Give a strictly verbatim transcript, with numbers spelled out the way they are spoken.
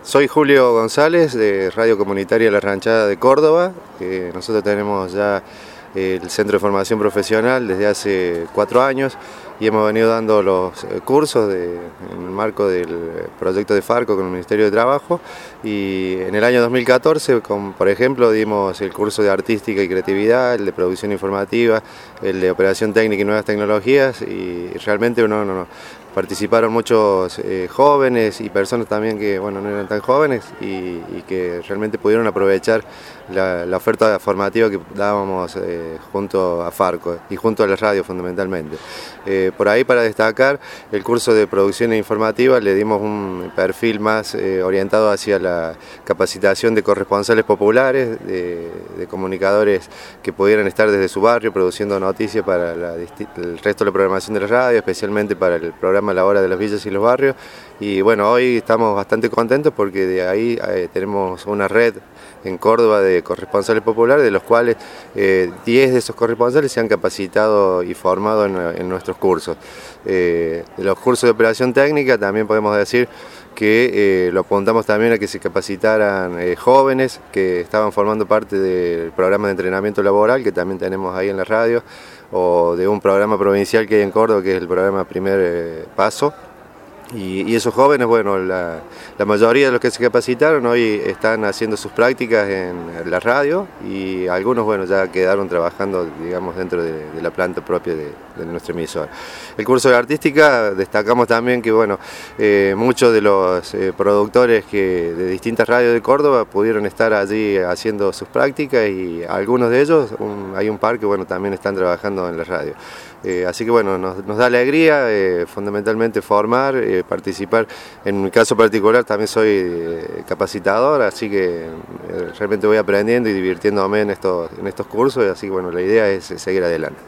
Soy Julio González de Radio Comunitaria La Ranchada de Córdoba. Eh, nosotros tenemos ya el Centro de Formación Profesional desde hace cuatro años y hemos venido dando los cursos de, en el marco del proyecto de Farco con el Ministerio de Trabajo, y en el año dos mil catorce, con, por ejemplo, dimos el curso de Artística y Creatividad, el de Producción Informativa, el de Operación Técnica y Nuevas Tecnologías, y realmente uno, no, no, participaron muchos eh, jóvenes y personas también que bueno, no eran tan jóvenes y, y que realmente pudieron aprovechar la, la oferta formativa que dábamos eh, junto a Farco y junto a la radio fundamentalmente. Eh, por ahí, para destacar, el curso de Producción Informativa le dimos un perfil más eh, orientado hacia la capacitación de corresponsales populares, de, de comunicadores que pudieran estar desde su barrio produciendo noticias para la, el resto de la programación de la radio, especialmente para el programa La Hora de las Villas y los Barrios. Y bueno, hoy estamos bastante contentos porque de ahí eh, tenemos una red en Córdoba de corresponsales populares, de los cuales eh, diez de esos corresponsales se han capacitado y formado en, en nuestros cursos. Eh, de los cursos de operación técnica también podemos decir que eh, lo apuntamos también a que se capacitaran eh, jóvenes que estaban formando parte del programa de entrenamiento laboral que también tenemos ahí en la radio, o de un programa provincial que hay en Córdoba, que es el programa Primer eh, Paso. Y, y esos jóvenes, bueno, la, la mayoría de los que se capacitaron hoy están haciendo sus prácticas en la radio, y algunos, bueno, ya quedaron trabajando, digamos, dentro de, de la planta propia de, de nuestra emisora. El curso de Artística, destacamos también que, bueno, eh, muchos de los eh, productores que de distintas radios de Córdoba pudieron estar allí haciendo sus prácticas, y algunos de ellos, un, hay un par que, bueno, también están trabajando en la radio. Eh, así que bueno, nos, nos da alegría eh, fundamentalmente formar, eh, participar. En mi caso particular también soy eh, capacitador, así que eh, realmente voy aprendiendo y divirtiéndome en estos, en estos cursos, así que bueno, la idea es seguir adelante.